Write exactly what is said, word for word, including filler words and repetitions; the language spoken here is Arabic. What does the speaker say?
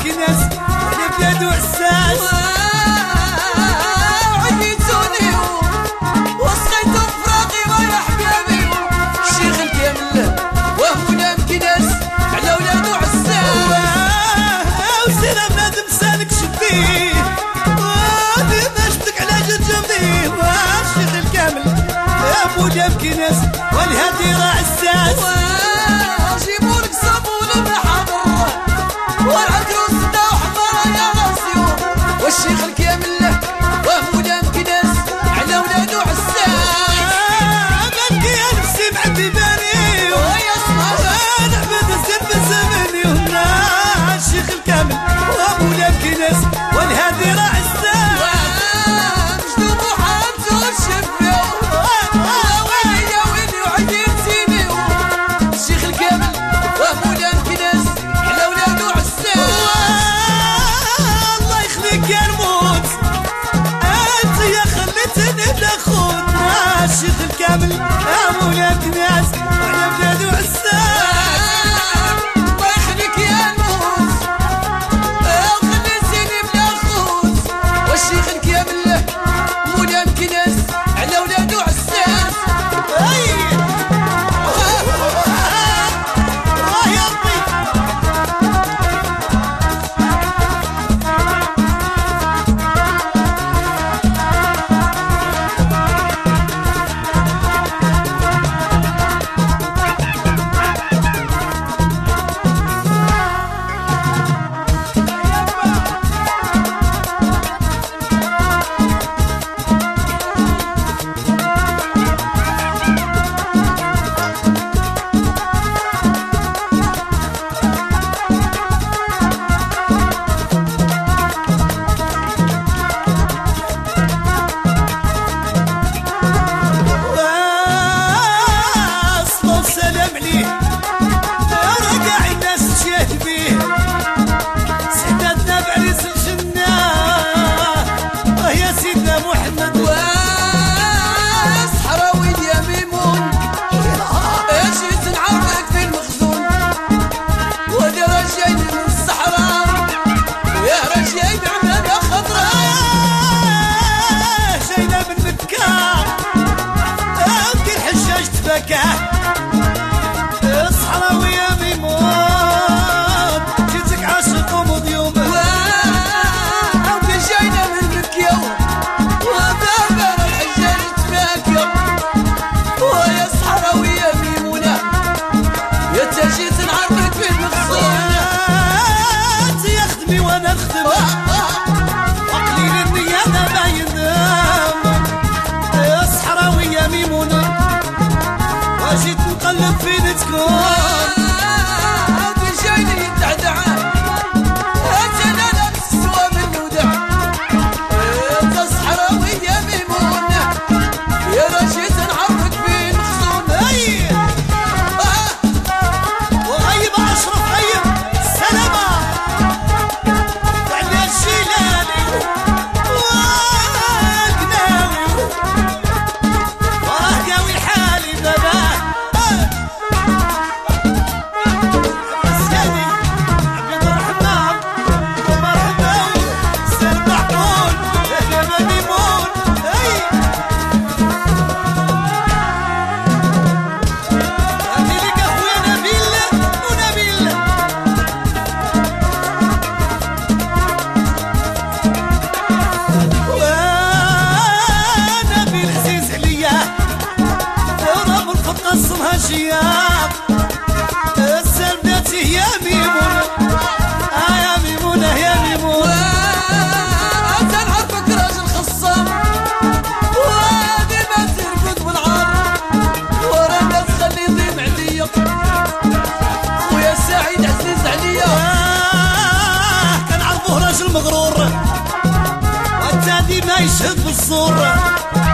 كناس والبلاد وعساس عيتوني وسقيتو فراقي ويا حبيبي الشيخ الكامل وهمونا مكناس على ولادو عساس وسير بنادم سالك شبيه ديما شفتك على جد جنبيه الشيخ الكامل وهمونا مكناس والهادي راه عساس جيبولك صابون محمر والعطرو سدا وحمرا يا راسيو والشيخ الكامل وهمونا مكناس على ولادو عساس بلقي يا نفسي معدي بالي ويا صناعة نعبد الزين بزمني وهنا الشيخ الكامل وهمونا مكناس والهادي راه عساس مجدوب وحالته الشفاو ويلي ويلي وعيتيني الشيخ الكامل وهمونا مكناس على ولادو عساس الله يخليك يا الموت انت يا خليتني بلا خوت الشيخ الكامل وهمونا مكناس وعلى بلادو عساس الله يخليك يا الموت وخليتيني بلا خوت والشيخ الكامل مولا مكناس على ولادو عساس آه يا ربي واصلوا سلام عليه انا كاع الناس تشهد بيه سيدنا بعريس الجنة اه يا سيدنا محمد صحراوي يا ميمون جيت نعرفك في المخزون وانا رجاي من الصحراء يا رجاي بعمامة خضراء جاينا من مكة انت الحجاج تبكى الصحراوي يا ميمون جيتك عاشق ومضيوم وانت جاينا من مكة وبابا الحجاج تباكى ويا صحراوي يا ميمونة يا تا جيت نعرفك في المخزون انت يا خدمي وانا نخدم وقليل النية انا باين الصحراوي يا ميمونة وجيت نقلب فين تكون وانت جايني يدعدع اجل انا تسوى من ودع انت صحراوي يا ميمونة يا رجيت نعرفك في المخزون اي وغيب اشرف غيب سلامة على الجيلاني والقناوي وراه قاوي حالي باباه السيدي عبد الرحمن ومرحبا سير محمود اهلا ميمون اي هاتي لك اخويا نبيل ونبيل ونبيل عزيز عليا ورب الفرقة صمها جياب السلبياتي يا ميمونة آه يا ميمونة يا ميمونة انت نعرفك راجل خصام وديما ترقد بالعار ورا الناس خلي يضيم عليا خويا سعيد عزيز عليا آه كنعرفوه راجل مغرور وانت ديما يشهد بالزور